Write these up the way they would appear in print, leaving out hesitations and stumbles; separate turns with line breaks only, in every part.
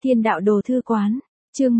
Thiên đạo đồ thư quán, chương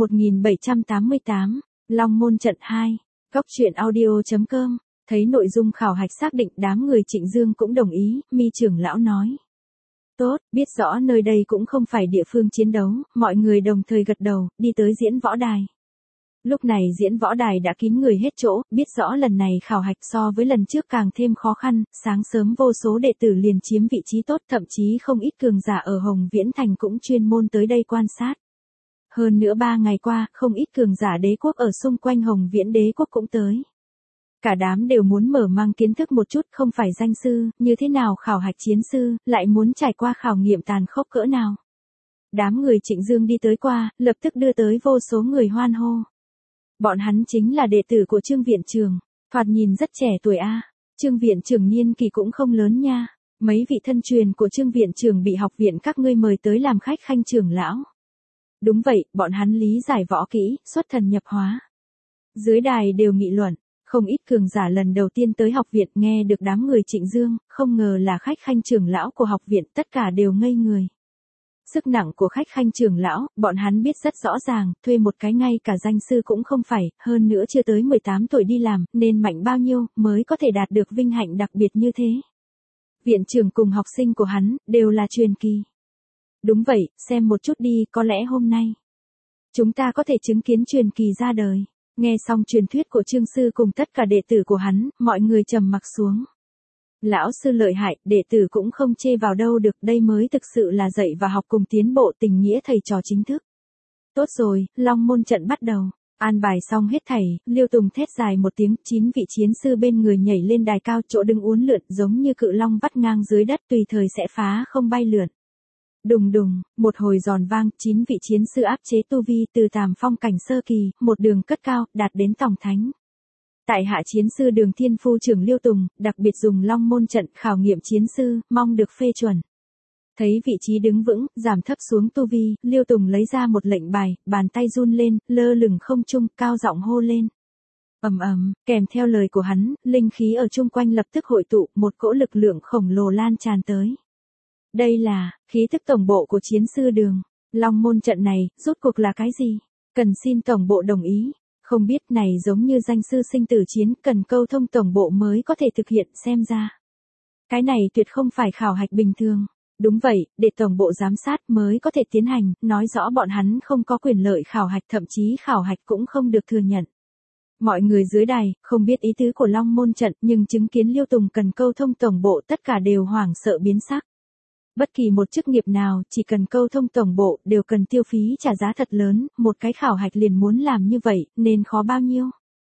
1788, Long môn trận 2, góc truyện audio.com, thấy nội dung khảo hạch xác định đám người Trịnh Dương cũng đồng ý, Mi trưởng lão nói. Tốt, biết rõ nơi đây cũng không phải địa phương chiến đấu, mọi người đồng thời gật đầu, đi tới diễn võ đài. Lúc này diễn võ đài đã kín người hết chỗ, biết rõ lần này khảo hạch so với lần trước càng thêm khó khăn, sáng sớm vô số đệ tử liền chiếm vị trí tốt, thậm chí không ít cường giả ở Hồng Viễn Thành cũng chuyên môn tới đây quan sát. Hơn nữa 3 ngày qua, không ít cường giả đế quốc ở xung quanh Hồng Viễn đế quốc cũng tới. Cả đám đều muốn mở mang kiến thức một chút, không phải danh sư, như thế nào khảo hạch chiến sư, lại muốn trải qua khảo nghiệm tàn khốc cỡ nào. Đám người Trịnh Dương đi tới qua, lập tức đưa tới vô số người hoan hô. Bọn hắn chính là đệ tử của Trương viện trưởng, thoạt nhìn rất trẻ tuổi a. Trương viện trưởng niên kỳ cũng không lớn nha. Mấy vị thân truyền của Trương viện trưởng bị học viện các ngươi mời tới làm khách khanh trưởng lão. Đúng vậy, bọn hắn lý giải võ kỹ, xuất thần nhập hóa. Dưới đài đều nghị luận, không ít cường giả lần đầu tiên tới học viện nghe được đám người Trịnh Dương, không ngờ là khách khanh trưởng lão của học viện, tất cả đều ngây người. Sức nặng của khách khanh trưởng lão, bọn hắn biết rất rõ ràng, thuê một cái ngay cả danh sư cũng không phải, hơn nữa chưa tới 18 tuổi đi làm, nên mạnh bao nhiêu, mới có thể đạt được vinh hạnh đặc biệt như thế. Viện trưởng cùng học sinh của hắn, đều là truyền kỳ. Đúng vậy, xem một chút đi, có lẽ hôm nay, chúng ta có thể chứng kiến truyền kỳ ra đời. Nghe xong truyền thuyết của Trương sư cùng tất cả đệ tử của hắn, mọi người trầm mặc xuống. Lão sư lợi hại, đệ tử cũng không chê vào đâu được, đây mới thực sự là dạy và học cùng tiến bộ tình nghĩa thầy trò chính thức. Tốt rồi, Long môn trận bắt đầu. An bài xong hết thảy, Liêu Tùng thét dài một tiếng, 9 vị chiến sư bên người nhảy lên đài cao, chỗ đứng uốn lượn giống như cự long vắt ngang dưới đất, tùy thời sẽ phá không bay lượn. Đùng đùng, một hồi giòn vang, 9 vị chiến sư áp chế tu vi từ Tàm Phong cảnh sơ kỳ, một đường cất cao, đạt đến tổng thánh. Tại hạ chiến sư Đường Thiên Phu trưởng Liêu Tùng, đặc biệt dùng Long môn trận khảo nghiệm chiến sư, mong được phê chuẩn. Thấy vị trí đứng vững, giảm thấp xuống tu vi, Liêu Tùng lấy ra một lệnh bài, bàn tay run lên, lơ lửng không trung, cao giọng hô lên. Ầm ầm, kèm theo lời của hắn, linh khí ở chung quanh lập tức hội tụ, một cỗ lực lượng khổng lồ lan tràn tới. Đây là khí thức tổng bộ của chiến sư Đường. Long môn trận này, rốt cuộc là cái gì? Cần xin tổng bộ đồng ý. Không biết này giống như danh sư sinh tử chiến, cần câu thông tổng bộ mới có thể thực hiện, xem ra. Cái này tuyệt không phải khảo hạch bình thường. Đúng vậy, để tổng bộ giám sát mới có thể tiến hành, nói rõ bọn hắn không có quyền lợi khảo hạch, thậm chí khảo hạch cũng không được thừa nhận. Mọi người dưới đài, không biết ý tứ của Long môn trận, nhưng chứng kiến Liêu Tùng cần câu thông tổng bộ tất cả đều hoảng sợ biến sắc. Bất kỳ một chức nghiệp nào, chỉ cần câu thông tổng bộ, đều cần tiêu phí trả giá thật lớn, một cái khảo hạch liền muốn làm như vậy, nên khó bao nhiêu.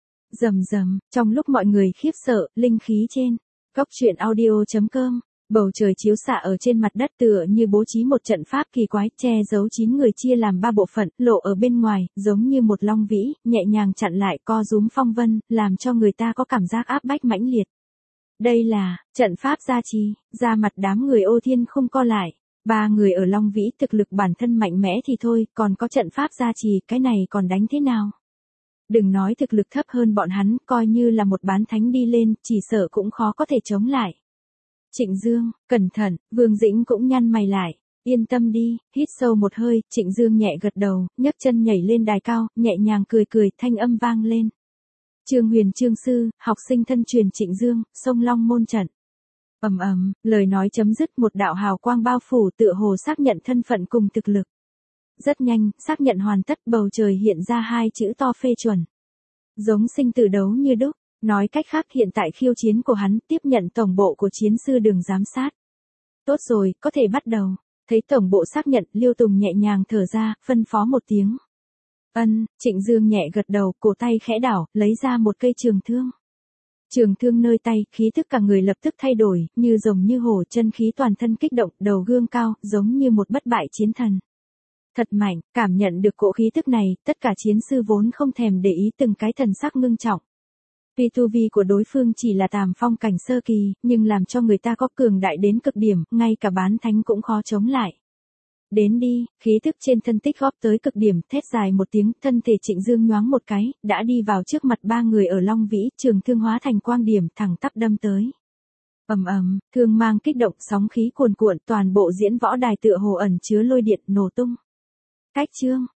Rầm rầm, trong lúc mọi người khiếp sợ, linh khí trên, góc truyện audio.com, bầu trời chiếu xạ ở trên mặt đất tựa như bố trí một trận pháp kỳ quái, che giấu 9 người chia làm 3 bộ phận, lộ ở bên ngoài, giống như một long vĩ, nhẹ nhàng chặn lại co rúm phong vân, làm cho người ta có cảm giác áp bách mãnh liệt. Đây là trận pháp gia trì, ra mặt đám người Ô Thiên không co lại. 3 người ở Long Vĩ thực lực bản thân mạnh mẽ thì thôi, còn có trận pháp gia trì, cái này còn đánh thế nào? Đừng nói thực lực thấp hơn bọn hắn, coi như là một bán thánh đi lên, chỉ sợ cũng khó có thể chống lại. Trịnh Dương, cẩn thận, Vương Dĩnh cũng nhăn mày lại. Yên tâm đi, hít sâu một hơi, Trịnh Dương nhẹ gật đầu, nhấc chân nhảy lên đài cao, nhẹ nhàng cười cười, thanh âm vang lên. Trương Huyền Trương sư, học sinh thân truyền Trịnh Dương, sông Long môn trận. Ầm ầm, lời nói chấm dứt, một đạo hào quang bao phủ, tựa hồ xác nhận thân phận cùng thực lực. Rất nhanh, xác nhận hoàn tất, bầu trời hiện ra 2 chữ to phê chuẩn. Giống sinh tử đấu như đúc, nói cách khác hiện tại khiêu chiến của hắn tiếp nhận tổng bộ của chiến sư Đường giám sát. Tốt rồi, có thể bắt đầu. Thấy tổng bộ xác nhận, Liêu Tùng nhẹ nhàng thở ra, phân phó một tiếng. Trịnh Dương nhẹ gật đầu, cổ tay khẽ đảo, lấy ra một cây trường thương. Trường thương nơi tay, khí thức cả người lập tức thay đổi, như rồng như hổ, chân khí toàn thân kích động, đầu gương cao, giống như một bất bại chiến thần. Thật mạnh, cảm nhận được cỗ khí thức này, tất cả chiến sư vốn không thèm để ý từng cái thần sắc ngưng trọng. Vì tu vi của đối phương chỉ là Tàm Phong cảnh sơ kỳ, nhưng làm cho người ta có cường đại đến cực điểm, ngay cả bán thánh cũng khó chống lại. Đến đi, khí thức trên thân tích góp tới cực điểm, thét dài một tiếng, thân thể Trịnh Dương nhoáng một cái, đã đi vào trước mặt 3 người ở Long Vĩ, trường thương hóa thành quang điểm, thẳng tắp đâm tới. Ầm ầm, thương mang kích động, sóng khí cuồn cuộn, toàn bộ diễn võ đài tựa hồ ẩn chứa lôi điện, nổ tung. Cách chương